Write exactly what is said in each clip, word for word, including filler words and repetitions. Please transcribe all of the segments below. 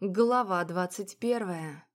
Глава двадцать первая.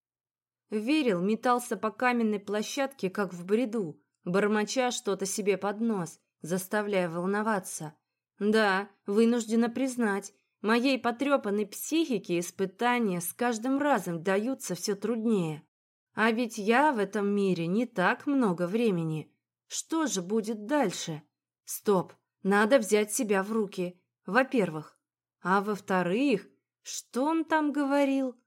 Верил метался по каменной площадке, как в бреду, бормоча что-то себе под нос, заставляя волноваться. Да, вынуждена признать, моей потрепанной психике испытания с каждым разом даются все труднее. А ведь я в этом мире не так много времени. Что же будет дальше? Стоп, надо взять себя в руки, во-первых. А во-вторых, что он там говорил?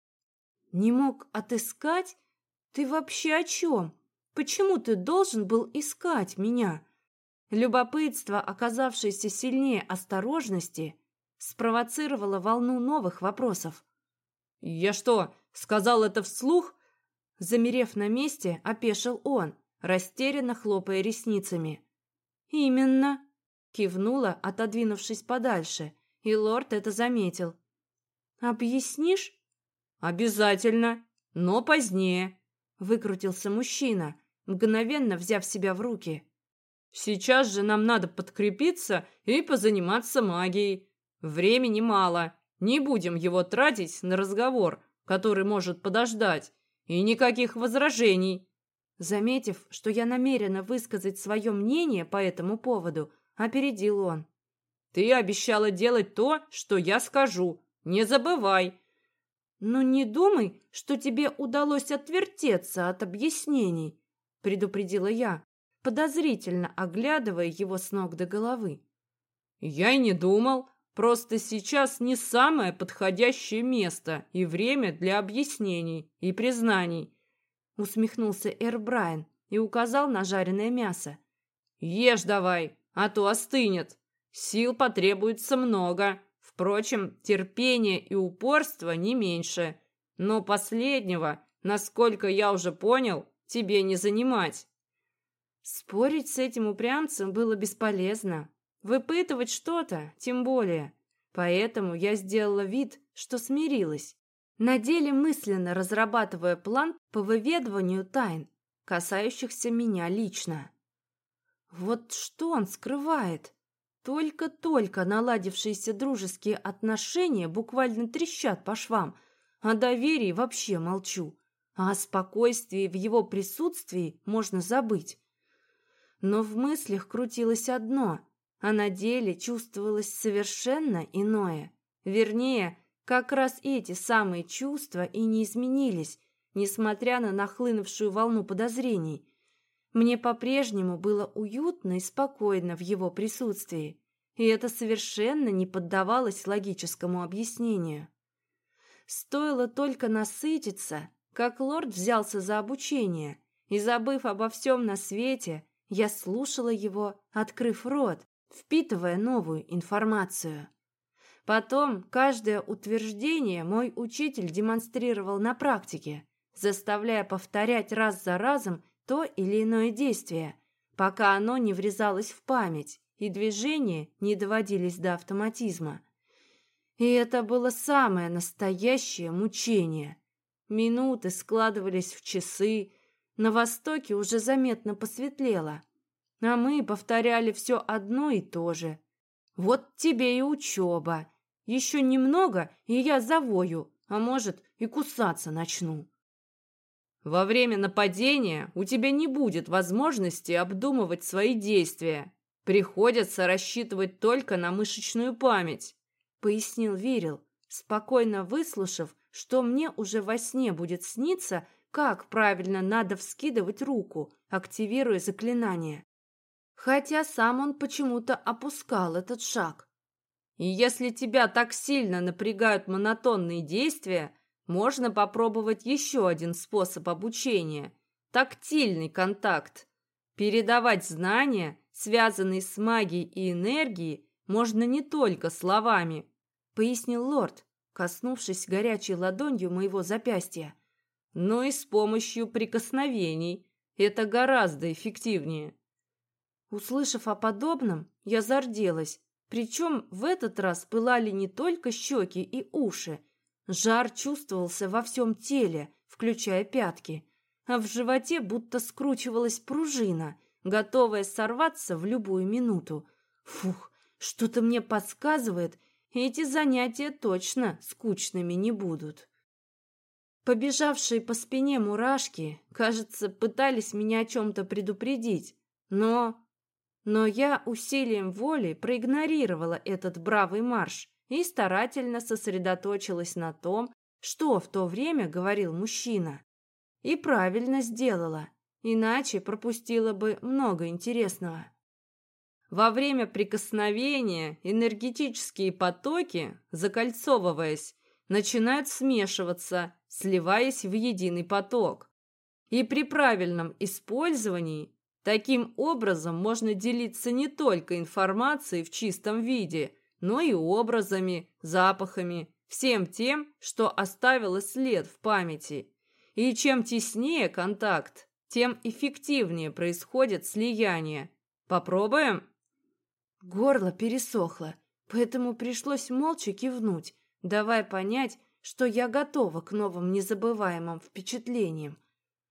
Не мог отыскать? Ты вообще о чем? Почему ты должен был искать меня? Любопытство, оказавшееся сильнее осторожности, спровоцировало волну новых вопросов. «Я что, сказал это вслух?» Замерев на месте, опешил он, растерянно хлопая ресницами. «Именно», — кивнула, отодвинувшись подальше, и лорд это заметил. «Объяснишь?» «Обязательно, но позднее», — выкрутился мужчина, мгновенно взяв себя в руки. «Сейчас же нам надо подкрепиться и позаниматься магией. Времени мало, не будем его тратить на разговор, который может подождать, и никаких возражений». Заметив, что я намерена высказать свое мнение по этому поводу, опередил он. «Ты обещала делать то, что я скажу. Не забывай». «Ну не думай, что тебе удалось отвертеться от объяснений», — предупредила я, подозрительно оглядывая его с ног до головы. «Я и не думал. Просто сейчас не самое подходящее место и время для объяснений и признаний», — усмехнулся Эрбрайн и указал на жареное мясо. «Ешь давай, а то остынет. Сил потребуется много. Впрочем, терпение и упорство не меньше. Но последнего, насколько я уже понял, тебе не занимать». Спорить с этим упрямцем было бесполезно. Выпытывать что-то, тем более. Поэтому я сделала вид, что смирилась, на деле мысленно разрабатывая план по выведыванию тайн, касающихся меня лично. Вот что он скрывает? Только-только наладившиеся дружеские отношения буквально трещат по швам, о доверии вообще молчу, а о спокойствии в его присутствии можно забыть. Но в мыслях крутилось одно, а на деле чувствовалось совершенно иное. Вернее, как раз эти самые чувства и не изменились, несмотря на нахлынувшую волну подозрений. Мне по-прежнему было уютно и спокойно в его присутствии, и это совершенно не поддавалось логическому объяснению. Стоило только насытиться, как лорд взялся за обучение, и, забыв обо всем на свете, я слушала его, открыв рот, впитывая новую информацию. Потом каждое утверждение мой учитель демонстрировал на практике, заставляя повторять раз за разом то или иное действие, пока оно не врезалось в память и движения не доводились до автоматизма. И это было самое настоящее мучение. Минуты складывались в часы, на востоке уже заметно посветлело, а мы повторяли все одно и то же. Вот тебе и учеба. Еще немного, и я завою, а может, и кусаться начну. Во время нападения у тебя не будет возможности обдумывать свои действия. Приходится рассчитывать только на мышечную память, пояснил Вирил, спокойно выслушав, что мне уже во сне будет сниться, как правильно надо вскидывать руку, активируя заклинание. Хотя сам он почему-то опускал этот шаг. И если тебя так сильно напрягают монотонные действия, можно попробовать еще один способ обучения – тактильный контакт. Передавать знания, связанные с магией и энергией, можно не только словами, пояснил лорд, коснувшись горячей ладонью моего запястья, но и с помощью прикосновений. Это гораздо эффективнее. Услышав о подобном, я зарделась, причем в этот раз пылали не только щеки и уши. Жар чувствовался во всем теле, включая пятки, а в животе будто скручивалась пружина, готовая сорваться в любую минуту. Фух, что-то мне подсказывает, эти занятия точно скучными не будут. Побежавшие по спине мурашки, кажется, пытались меня о чем-то предупредить, но... Но я усилием воли проигнорировала этот бравый марш и старательно сосредоточилась на том, что в то время говорил мужчина. И правильно сделала, иначе пропустила бы много интересного. Во время прикосновения энергетические потоки, закольцовываясь, начинают смешиваться, сливаясь в единый поток. И при правильном использовании таким образом можно делиться не только информацией в чистом виде, но и образами, запахами, всем тем, что оставило след в памяти. И чем теснее контакт, тем эффективнее происходит слияние. Попробуем? Горло пересохло, поэтому пришлось молча кивнуть, давая понять, что я готова к новым незабываемым впечатлениям.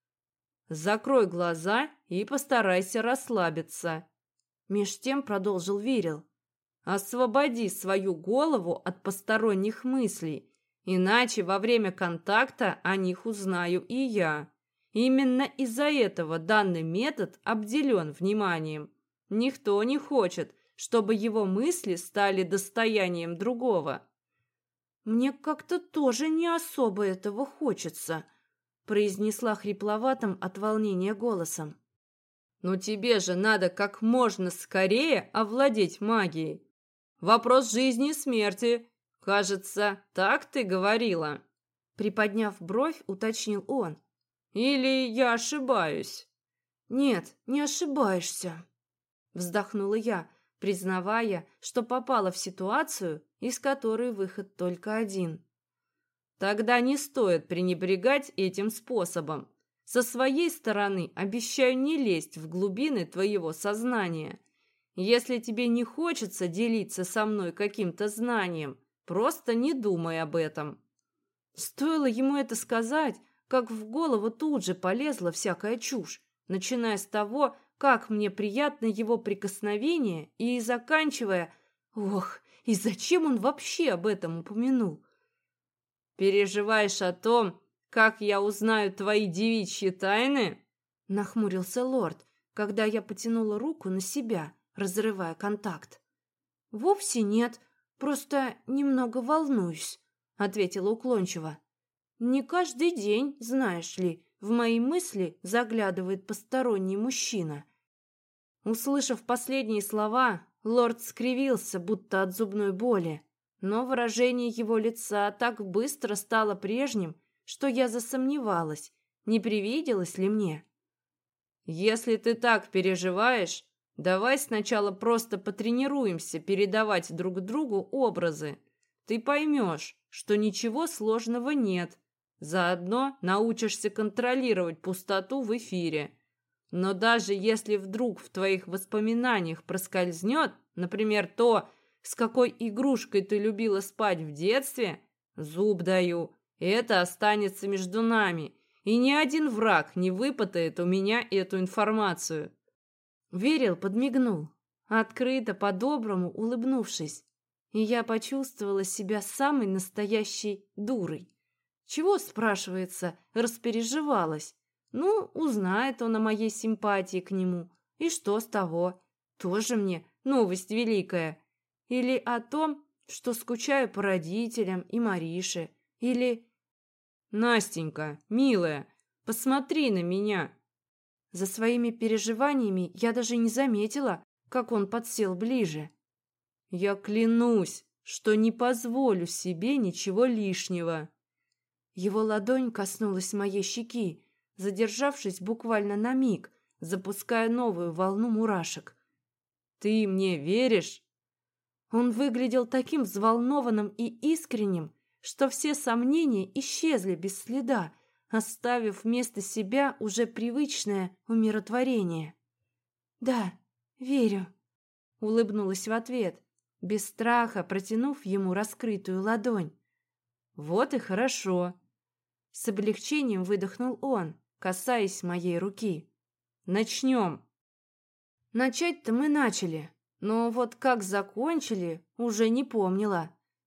«Закрой глаза и постарайся расслабиться», — меж тем продолжил Вирил. «Освободи свою голову от посторонних мыслей, иначе во время контакта о них узнаю и я. Именно из-за этого данный метод обделен вниманием. Никто не хочет, чтобы его мысли стали достоянием другого». «Мне как-то тоже не особо этого хочется», — произнесла хрипловатым от волнения голосом. «Но тебе же надо как можно скорее овладеть магией. Вопрос жизни и смерти. Кажется, так ты говорила?» Приподняв бровь, уточнил он. «Или я ошибаюсь?» «Нет, не ошибаешься», — вздохнула я, признавая, что попала в ситуацию, из которой выход только один. «Тогда не стоит пренебрегать этим способом. Со своей стороны обещаю не лезть в глубины твоего сознания. Если тебе не хочется делиться со мной каким-то знанием, просто не думай об этом». Стоило ему это сказать, как в голову тут же полезла всякая чушь, начиная с того, как мне приятно его прикосновение, и заканчивая... Ох, и зачем он вообще об этом упомянул? «Переживаешь о том, как я узнаю твои девичьи тайны?» Нахмурился лорд, когда я потянула руку на себя, разрывая контакт. «Вовсе нет, просто немного волнуюсь», — ответила уклончиво. «Не каждый день, знаешь ли, в мои мысли заглядывает посторонний мужчина». Услышав последние слова, лорд скривился, будто от зубной боли, но выражение его лица так быстро стало прежним, что я засомневалась, не привиделось ли мне. «Если ты так переживаешь, давай сначала просто потренируемся передавать друг другу образы. Ты поймешь, что ничего сложного нет. Заодно научишься контролировать пустоту в эфире. Но даже если вдруг в твоих воспоминаниях проскользнет, например, то, с какой игрушкой ты любила спать в детстве, зуб даю, это останется между нами, и ни один враг не выпытает у меня эту информацию». Вирил подмигнул, открыто, по-доброму улыбнувшись, и я почувствовала себя самой настоящей дурой. Чего, спрашивается, распереживалась? Ну, узнает он о моей симпатии к нему. И что с того? Тоже мне новость великая. Или о том, что скучаю по родителям и Марише. Или... «Настенька, милая, посмотри на меня!» За своими переживаниями я даже не заметила, как он подсел ближе. «Я клянусь, что не позволю себе ничего лишнего». Его ладонь коснулась моей щеки, задержавшись буквально на миг, запуская новую волну мурашек. «Ты мне веришь?» Он выглядел таким взволнованным и искренним, что все сомнения исчезли без следа, оставив вместо себя уже привычное умиротворение. «Да, верю», — улыбнулась в ответ, без страха протянув ему раскрытую ладонь. «Вот и хорошо». С облегчением выдохнул он, касаясь моей руки. «Начнем». Начать-то мы начали, но вот как закончили, уже не помнила.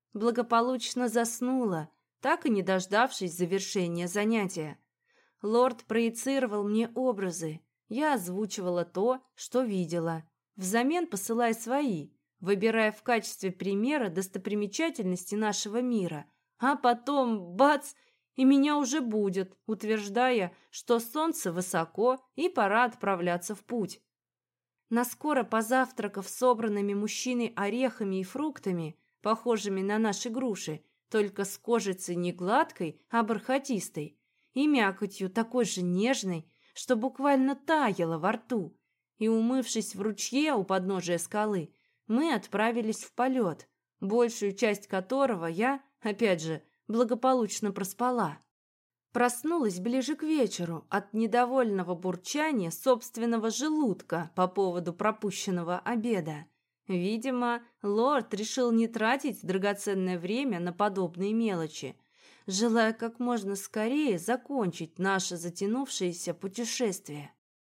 благополучно заснула, так и не дождавшись завершения занятия. Лорд проецировал мне образы. Я озвучивала то, что видела, взамен посылая свои, выбирая в качестве примера достопримечательности нашего мира. А потом, бац, и меня уже будет, утверждая, что солнце высоко и пора отправляться в путь. Наскоро позавтракав собранными мужчиной орехами и фруктами, похожими на наши груши, только с кожицей не гладкой, а бархатистой, и мякотью такой же нежной, что буквально таяла во рту, и, умывшись в ручье у подножия скалы, мы отправились в полет, большую часть которого я, опять же, благополучно проспала. Проснулась ближе к вечеру от недовольного бурчания собственного желудка по поводу пропущенного обеда. Видимо, лорд решил не тратить драгоценное время на подобные мелочи, желая как можно скорее закончить наше затянувшееся путешествие.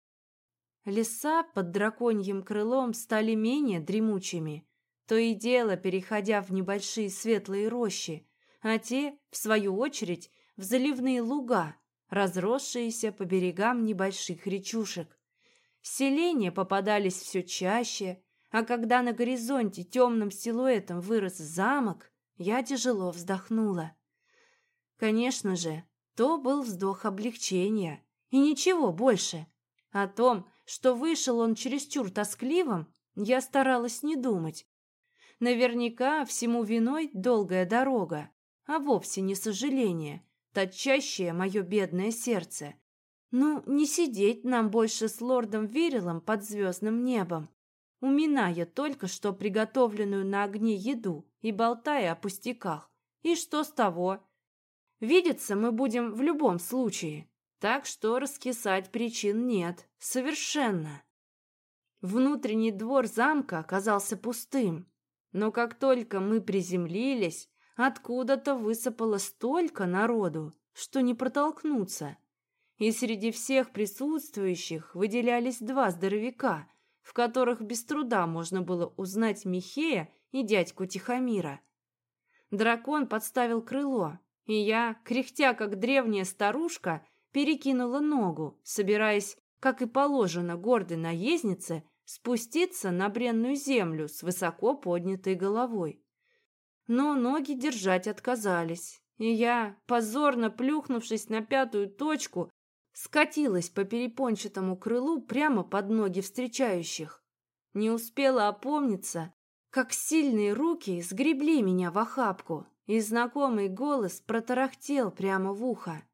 Леса под драконьим крылом стали менее дремучими, то и дело переходя в небольшие светлые рощи, а те, в свою очередь, в заливные луга, разросшиеся по берегам небольших речушек. Селения попадались все чаще, а когда на горизонте темным силуэтом вырос замок, я тяжело вздохнула. Конечно же, то был вздох облегчения, и ничего больше. О том, что вышел он чересчур тоскливым, я старалась не думать. Наверняка всему виной долгая дорога, а вовсе не сожаление, точащее мое бедное сердце. Ну, не сидеть нам больше с лордом Вирилом под звездным небом, уминая только что приготовленную на огне еду и болтая о пустяках. И что с того? Видеться мы будем в любом случае, так что раскисать причин нет, совершенно. Внутренний двор замка оказался пустым, но как только мы приземлились, откуда-то высыпало столько народу, что не протолкнуться. И среди всех присутствующих выделялись два здоровяка, в которых без труда можно было узнать Михея и дядьку Тихомира. Дракон подставил крыло, и я, кряхтя как древняя старушка, перекинула ногу, собираясь, как и положено гордой наезднице, спуститься на бренную землю с высоко поднятой головой. Но ноги держать отказались, и я, позорно плюхнувшись на пятую точку, скатилась по перепончатому крылу прямо под ноги встречающих. Не успела опомниться, как сильные руки сгребли меня в охапку, и знакомый голос протарахтел прямо в ухо.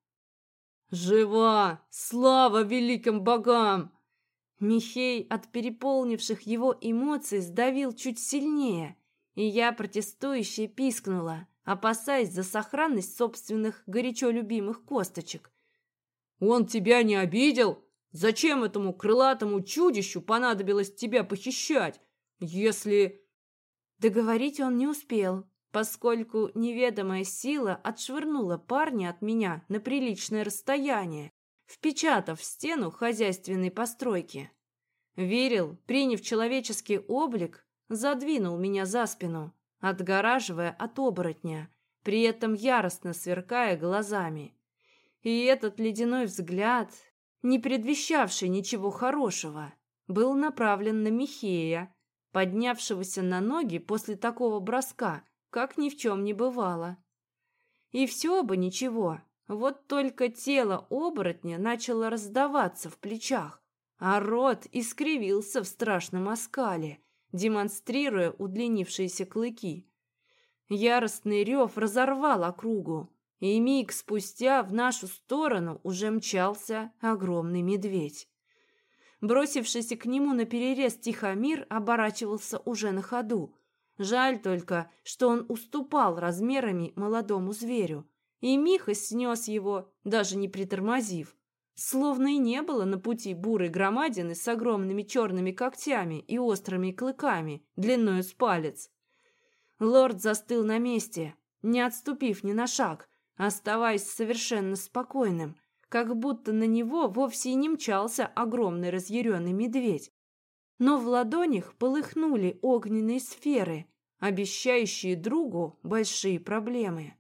«Жива! Слава великим богам!» Михей от переполнивших его эмоций сдавил чуть сильнее, и я протестующе пискнула, опасаясь за сохранность собственных горячо любимых косточек. «Он тебя не обидел? Зачем этому крылатому чудищу понадобилось тебя похищать, если...» Договорить он не успел, поскольку неведомая сила отшвырнула парня от меня на приличное расстояние, впечатав в стену хозяйственной постройки. Вирил, приняв человеческий облик, задвинул меня за спину, отгораживая от оборотня, при этом яростно сверкая глазами. И этот ледяной взгляд, не предвещавший ничего хорошего, был направлен на Михея, поднявшегося на ноги после такого броска, как ни в чем не бывало. И все бы ничего, вот только тело оборотня начало раздаваться в плечах, а рот искривился в страшном оскале, демонстрируя удлинившиеся клыки. Яростный рев разорвал округу, и миг спустя в нашу сторону уже мчался огромный медведь. Бросившийся к нему наперерез Тихомир оборачивался уже на ходу. Жаль только, что он уступал размерами молодому зверю, и Миха снес его, даже не притормозив, словно и не было на пути бурой громадины с огромными черными когтями и острыми клыками, длиною с палец. Лорд застыл на месте, не отступив ни на шаг, оставаясь совершенно спокойным, как будто на него вовсе и не мчался огромный разъяренный медведь. Но в ладонях полыхнули огненные сферы, обещающие другу большие проблемы.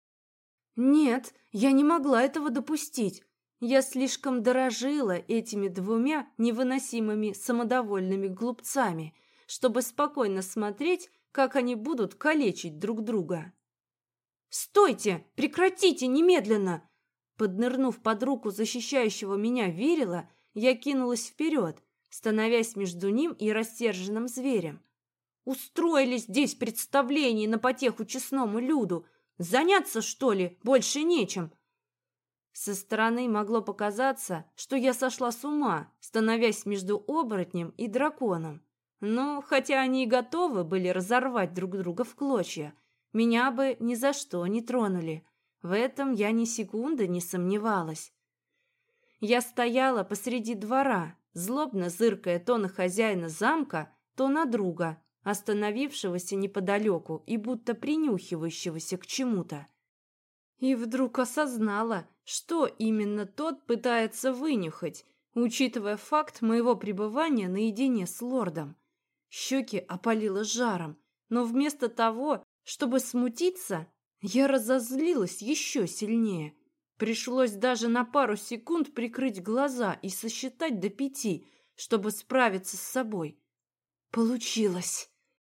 Нет, я не могла этого допустить. Я слишком дорожила этими двумя невыносимыми самодовольными глупцами, чтобы спокойно смотреть, как они будут калечить друг друга. «Стойте! Прекратите немедленно!» Поднырнув под руку защищающего меня Вирила, я кинулась вперед, становясь между ним и рассерженным зверем. «Устроили здесь представление на потеху честному люду. Заняться, что ли, больше нечем?» Со стороны могло показаться, что я сошла с ума, становясь между оборотнем и драконом. Но, хотя они и готовы были разорвать друг друга в клочья, меня бы ни за что не тронули. В этом я ни секунды не сомневалась. Я стояла посреди двора, злобно зыркая то на хозяина замка, то на друга, остановившегося неподалеку и будто принюхивающегося к чему-то. И вдруг осознала, что именно тот пытается вынюхать, учитывая факт моего пребывания наедине с лордом. Щеки опалило жаром, но вместо того, чтобы смутиться, я разозлилась еще сильнее. Пришлось даже на пару секунд прикрыть глаза и сосчитать до пяти, чтобы справиться с собой. Получилось.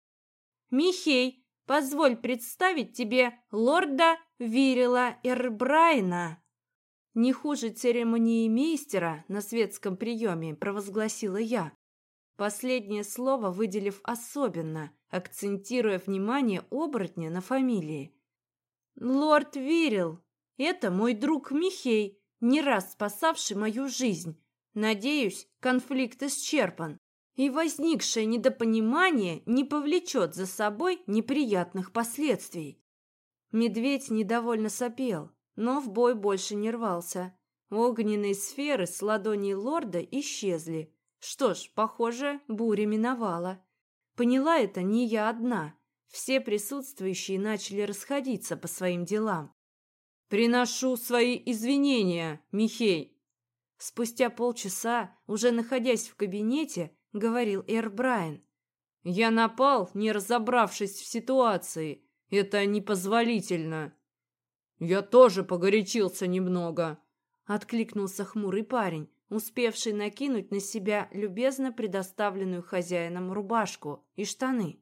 «Михей, позволь представить тебе лорда Вирила Эрбрайна!» Не хуже церемониймейстера на светском приеме провозгласила я. Последнее слово выделив особенно, акцентируя внимание оборотня на фамилии. «Лорд Вирил, это мой друг Михей, не раз спасавший мою жизнь. Надеюсь, конфликт исчерпан, и возникшее недопонимание не повлечет за собой неприятных последствий». Медведь недовольно сопел, но в бой больше не рвался. Огненные сферы с ладоней лорда исчезли. Что ж, похоже, буря миновала. Поняла это не я одна. Все присутствующие начали расходиться по своим делам. «Приношу свои извинения, Михей!» Спустя полчаса, уже находясь в кабинете, говорил Эрбрайн. «Я напал, не разобравшись в ситуации. Это непозволительно». «Я тоже погорячился немного», — откликнулся хмурый парень, успевший накинуть на себя любезно предоставленную хозяином рубашку и штаны.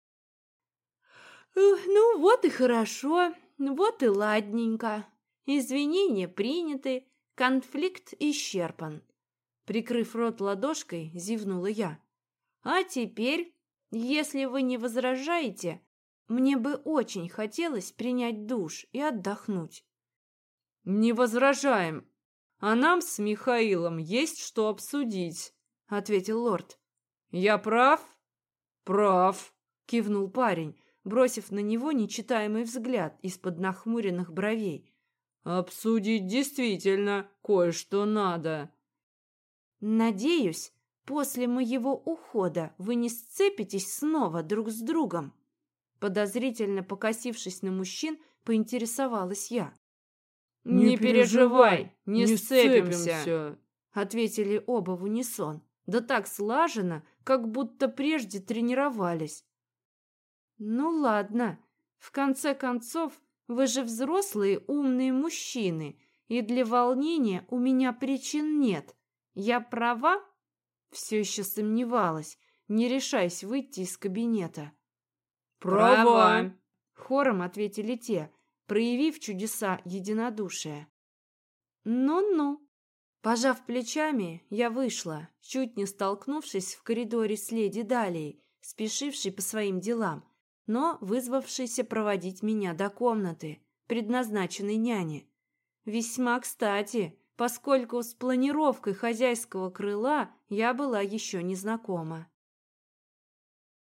«Ну вот и хорошо, вот и ладненько. Извинения приняты, конфликт исчерпан». Прикрыв рот ладошкой, зевнула я. «А теперь, если вы не возражаете, мне бы очень хотелось принять душ и отдохнуть». «Не возражаем. А нам с Михаилом есть что обсудить», — ответил лорд. «Я прав?» «Прав», — кивнул парень, бросив на него нечитаемый взгляд из-под нахмуренных бровей. «Обсудить действительно кое-что надо». «Надеюсь, после моего ухода вы не сцепитесь снова друг с другом?» Подозрительно покосившись на мужчин, поинтересовалась я. «Не переживай, не сцепимся», — ответили оба в унисон, да так слаженно, как будто прежде тренировались. «Ну ладно, в конце концов, вы же взрослые умные мужчины, и для волнения у меня причин нет. Я права?» Все еще сомневалась, не решаясь выйти из кабинета. «Права!» — хором ответили те, проявив чудеса единодушия. «Ну-ну». Пожав плечами, я вышла, чуть не столкнувшись в коридоре с леди Далией, спешившей по своим делам, но вызвавшейся проводить меня до комнаты, предназначенной няне. Весьма кстати, поскольку с планировкой хозяйского крыла я была еще не знакома.